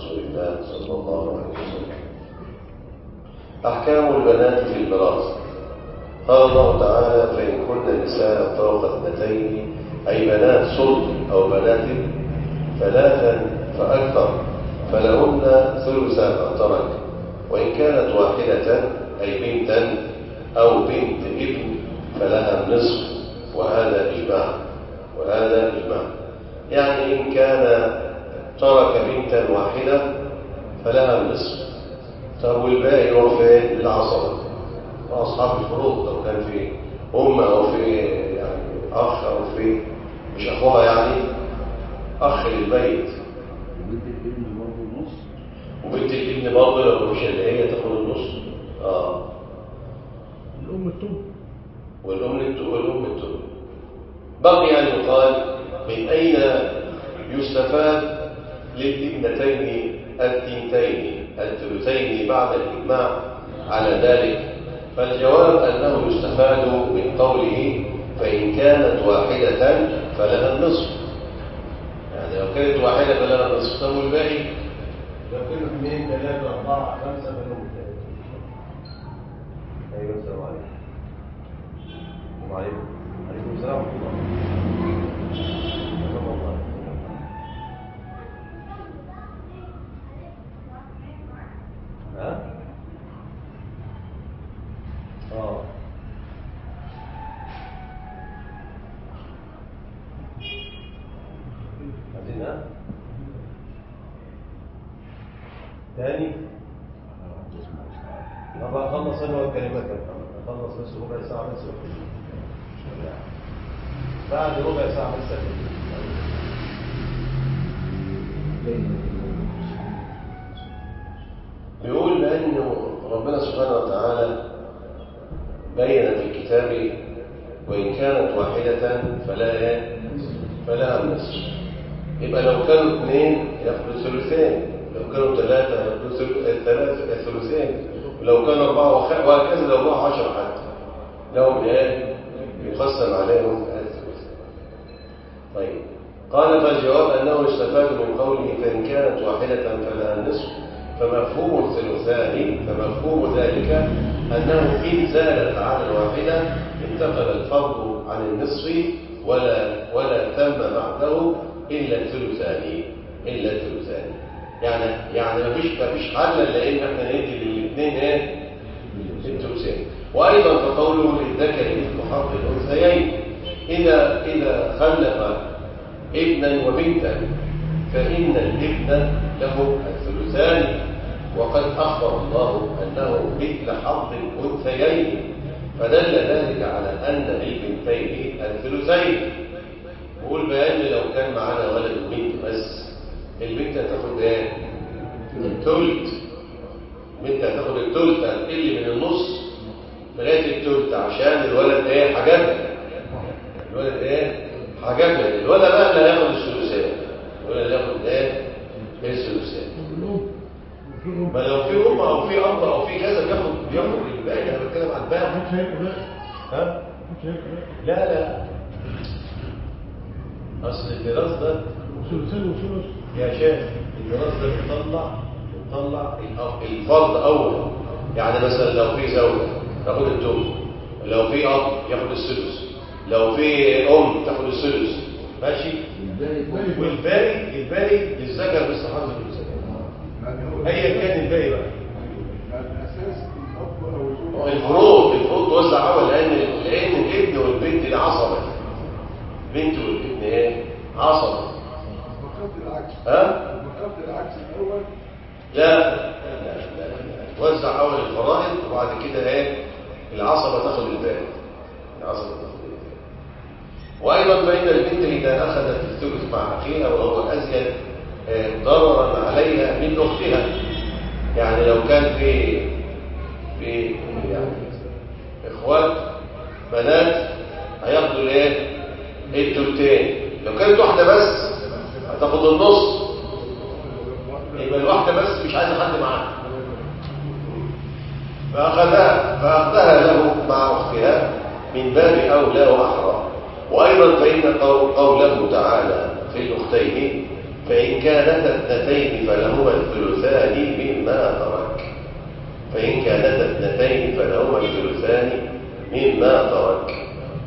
رسول الله صلى الله عليه وسلم. أحكام البنات في الميراث. قال الله تعالى: فإن كن نساء فوق اثنتين أي بنات صلب أو بنات ثلاثا فأكثر فلهن ثلثا ما ترك، وإن كانت واحدة أي بنتا أو بنت ابن فلها النصف، وهذا إجماع. يعني إن كان ترك بنتا واحدة فلها النصف. طب والباقي يروح فين؟ للعصبة وأصحاب الفروض، لو كان في أو في يعني أخ أو في مش أخوها يعني أخ للبيت. وبنت الابن برضه لو مش اللي هي تاخد النص. الأم التوب والأم التوب. بقي أن يقال: من أين يستفاد للابنتين الثنتين الثلثين بعد الإجماع على ذلك؟ فالجواب أنه يستفاد من قوله: فإن كانت واحدة فلها النصف. يعني لو كانت واحدة فلها النصف. طب والباقي؟ لو كانوا 2 3 4 5 فلهم 3. أيوة. السلام عليكم. وعليكم السلام ورحمة الله. تاني أبقى أخلص أنا والكلمات. أخلص بس ربع ساعة بس بعد ربع ساعة بس. بيقول بأنه ربنا سبحانه وتعالى بين في الكتاب: وإن كانت واحدة فلها النصف. يبقى لو كانوا 2 يأخذوا ثلثين، لو كانوا 3 يأخذوا ثلثين، ولو كانوا 4 وهكذا، لو بقوا 10 حتى لهم يقسم عليهم الثلث. طيب، قال: فالجواب أنه يستفاد من قوله: فإن كانت واحدة فلها النصف. فمفهوم ذلك أنه إن زالت عن الواحدة انتقل الفرض عن النصف ولا تم بعده إلا الثلثان. يعني مفيش حل إلا إن احنا ندي للاثنين الثلثين. وأيضا فقوله: للذكر مثل حظ الأنثيين. إذا خلف ابنا وبنتا فإن الابن له الثلثان، وقد أخبر الله أنه مثل حظ الأنثيين، فدل ذلك على أن للبنتين الثلثين. بقول بأن لو كان معنا ولد وبنت بس، البنت هتاخد الثلث. البنت هتاخد الثلث، هتقل من النص لغاية الثلث عشان الولد حاجاتها. الولد بقى اللي هياخد الثلثين. الولد ياخد الثلثين. ما لو في أم أو في أب أو في كذا بياخد الباقي. أنا بتكلم عن الباقي. لا أصل الميراث ده يا شيخ، الميراث ده بيطلع الفرض أول. يعني مثلا لو في زوجة تاخد الثمن، لو في أب ياخد السدس، لو في أم تاخد السدس، ماشي. والباقي للذكر مثل حظ الأنثيين. أيا كان الباقي بقى الفروض توزع أول، لأن الابن والبنت دي عصبة. البنت والابن عصبة. العكس الأول. لا توزع أول الفرائض، وبعد كده العصبة تاخد الباقي. وأيضا فإن البنت إذا أخذت الثلث مع أخيها وهو أزيد ضررا عليها من أختها. يعني لو كان في يعني إخوات بنات هياخدوا الثلثين. لو كانت واحدة بس هتاخد النص. يبقى الواحدة بس مش عايزة حد معاها، فأخذها له مع أختها من باب أولى وأحرى. وأيضا فإن قوله تعالى في الأختين: فإن كانتا اثنتين فلهما الثلثان فلهما الثلثان مما ترك.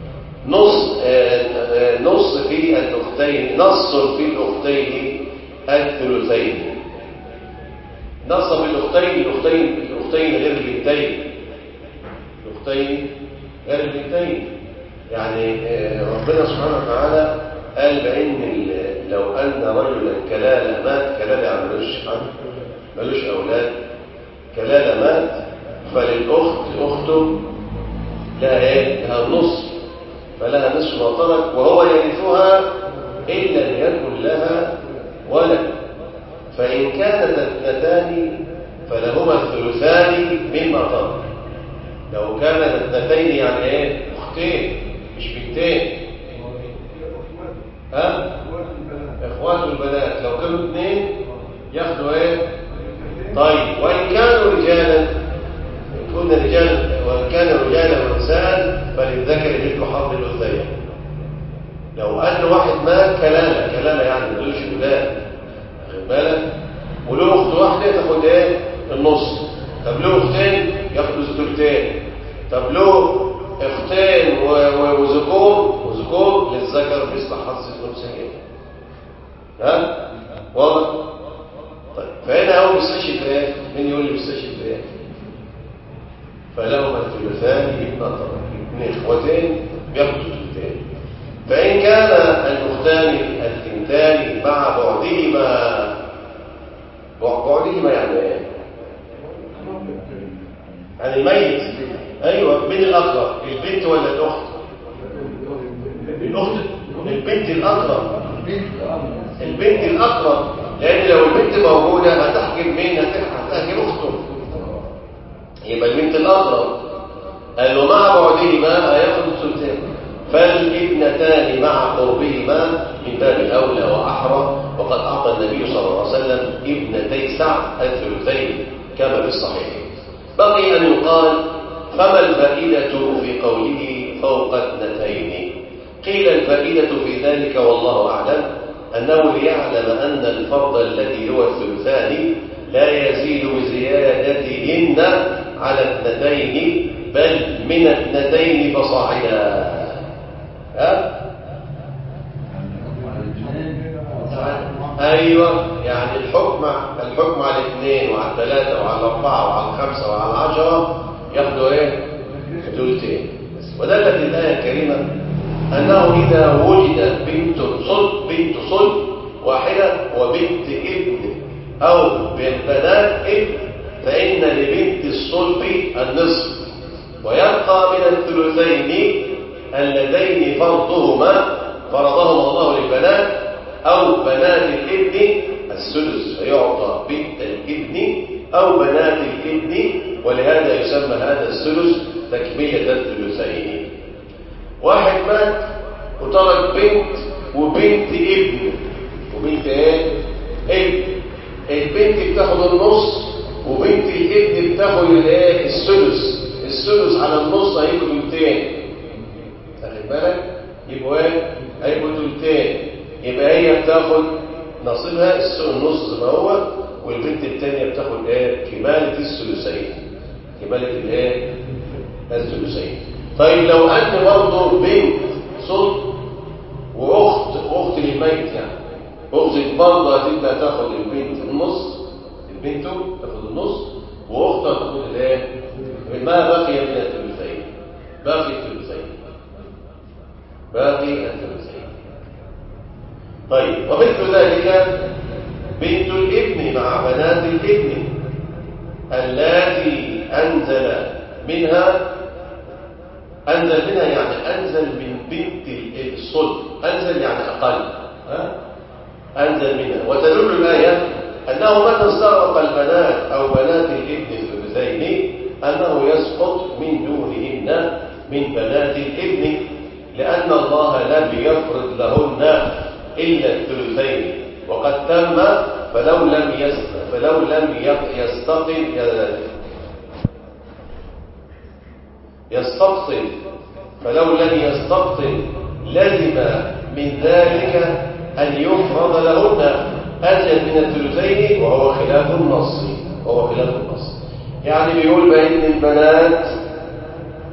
نص في الأختين، نص في الأختين الثلثين. نص في الأختين غير البنتين، الأختين غير البنتين. يعني ربنا سبحانه وتعالى قال بأن لو أن رجلا كلالة مات، كلالة يعني ملوش أولاد، كلالة مات، فللأخت أخته لها النصف، فلها نصف ما ترك وهو يرثها إلا أن يكن لها ولد. فإن كانت اثنتان فلهما الثلثان مما ترك. لو كانت اثنتين يعني أختين مش بنتين، إخوات البنات لو كانوا اثنين ياخدوا طيب. وإن كانوا رجالا يكون رجال، وإن كانوا رجالا ونساء فللذكر مثل حظ الأنثيين. لو أن واحد مات كلالة يعني ملوش ولاد، واخد بالك، وله أخت واحدة تاخد النص. طب له أختين ياخدوا الثلثين. طب له أختين وذكور للذكر مثل حظ الأنثيين. واضح؟ طيب فهنا هو بيستشهد مين يقول لي بيستشهد فلهما الثلثان مما ترك. اثنين اخوتين بياخدوا الثلثين. فإن كان الأختان الثنتان مع بعدهما يعني عن الميت. أيوة، من الأقرب البنت ولا الأخت؟ البنت الأقرب، لأن لو البنت موجودة هتحجب مين؟ هتحجب أخته، يبقى البنت الأقرب. قال له مع بعدهما هياخد الثلثين. فالابنتان مع قربهما من باب الأولى وأحرى، وقد أعطى النبي صلى الله عليه وسلم ابنتي سعد الثلثين كما في الصحيح. بقي أن يقال فما الفائدة في قوله فوق اثنتين؟ قيل الفائدة في ذلك والله أعلم أنه ليعلم أن الفرض الذي هو الثلثان لا يزيد بزيادتهن على اثنتين، بل من اثنتين فصاعدا. أيوة، يعني الحكم على الاثنين وعلى الثلاثة وعلى الأربعة وعلى الخمسة وعلى العشرة ياخدوا ثلثين. ودلت الآية الكريمة أنه إذا وجد بنت صلب واحدة وبنت ابن أو بنات ابن فإن لبنت الصلب النصف، ويبقى من الثلثين اللذين فرضهما الله للبنات أو بنات الابن السدس، فيعطى بنت الابن أو بنات الابن، ولهذا يسمى هذا السدس تكملة الثلثين. واحد مات وترك بنت وبنت ابن وبنت ابن. البنت بتاخد النص وبنت الابن بتاخد السدس. السدس على النص هيبقوا ثلثين، واخد بالك؟ يبقوا هيبقوا ثلثين. يبقى هي بتاخد نصيبها النص زي ما هو، والبنت الثانيه بتاخد كمالة الثلثين، كمالة الثلثين. طيب لو أن برضه بنت صلب وأخت للميت، يعني أختك برضه هتبقى تاخد البنت النص، البنت تاخد النص وأختها تاخد ما بقي من الثلثين، باقي الثلثين. طيب ومثل ذلك بنت الابن مع بنات الابن اللاتي أنزل منها يعني أنزل من بنت الصلب، أنزل يعني أقل، أنزل منها. وتدل الآية أنه متى استغرق البنات أو بنات الابن الثلثين أنه يسقط من دونهن من بنات الابن، لأن الله لم يفرض لهن إلا الثلثين، وقد تم فلو لم يستبطن لزم من ذلك أن يفرض لهن أزيد من الثلثين، وهو خلاف النص. يعني بيقول بأن البنات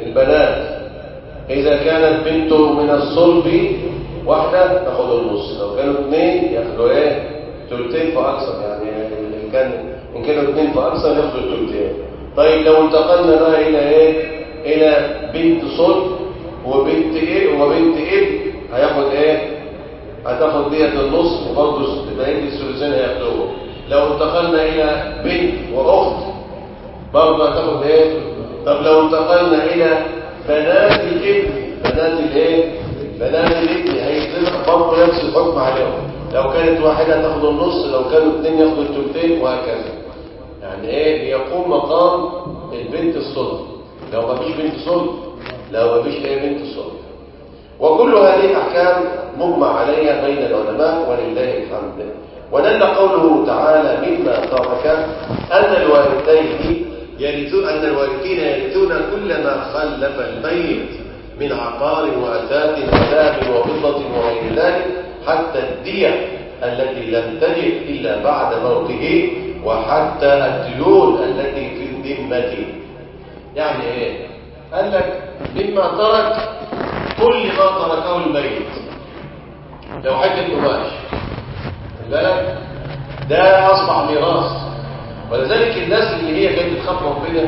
البنات إذا كانت بنت من الصلب واحدة تاخد النص، لو كانوا اثنين ياخدوا ايه؟ ثلثين فأكثر، يعني إن كانوا اثنين فأكثر ياخدوا ثلثين. طيب لو انتقلنا بقى إلى ايه؟ إلى بنت صلب وبنت ايه وبنت ابن، هياخد ايه؟ هتاخد ديت النص وبرضه بقية الثلثين هياخدوه. لو انتقلنا إلى بنت وأخت برضه هتاخد ايه؟ طب لو انتقلنا إلى بنات الابن، بنات الايه؟ بنات الابن هيطلق برضه نفس الحكم عليهم، لو كانت واحدة تاخد النص، لو كانوا اثنين ياخدوا الثلثين وهكذا. يعني ايه؟ بيقوم مقام البنت الصلب لو ما فيش بنت صلب، لو ما فيش ايه بنت صلب. وكل هذه الاحكام مجمع عليها بين العلماء ولله الحمد. ودل قوله تعالى مما ترك ان الوالدين يرثون كل ما خلف الميت من عقار وأثاث وذهب وفضة وغير ذلك، حتى الدية التي لم تجد إلا بعد موته، وحتى الديون التي في الذمة. يعني ايه؟ قال لك مما ترك كل ما تركه الميت. لو حته قماش بالك ده اصبح ميراث، ولذلك الناس اللي هي كانت بتخاف ربنا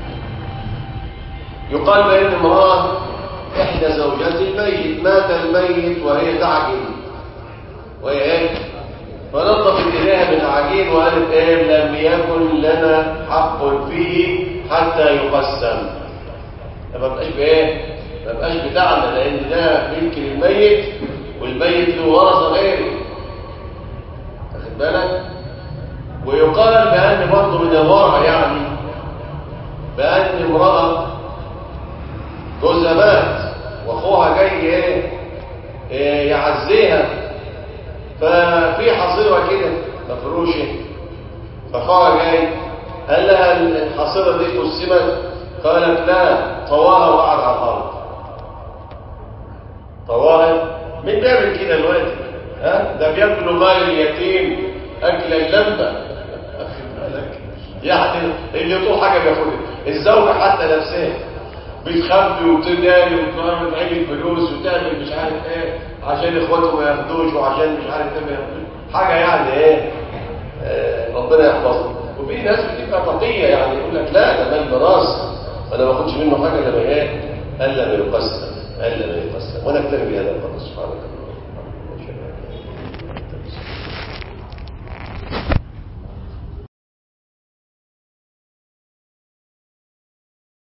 يقال بان امراه احدى زوجات الميت مات الميت وهي تعجن، وهي ايه؟ فنظفت اليها من العجين وقالت ايه؟ لم يكن لنا حق فيه حتى يقسم. ما بقاش بايه؟ ما بقاش بتاعنا، لان ده ملك للميت والميت له ورثه غيره. واخد بالك؟ ويقال بان برضه من الورع، يعني بان امراه جوزها مات واخوها جاي ايه يعزيها، ففي حصيره كده مفروشه، فاخوها جاي قال لها الحصيره دي قسمت، قالت لا، طواها وقعد على الارض. طواها مين بيعمل كده دلوقتي؟ ده بياكلوا مال اليتيم اكل اللمبه. واخد بالك؟ يعني اللي طول حاجه بياخدها. الزوجه حتى نفسها بتخبي وبتداري وبتعمل عيد فلوس وتعمل مش عارف ايه عشان اخواته ما ياخدوش، وعشان مش عارف ايه ما ياخدوش حاجه، يعني ايه؟ ربنا يحفظنا. وفي ناس بتبقى تقيه، يعني يقول لك لا ده مال ميراث انا ما اخدش منه حاجه الا ما ايه؟ الا ما يقسم، الا ما يقسم. ونكتفي بهذا القدر. سبحانك.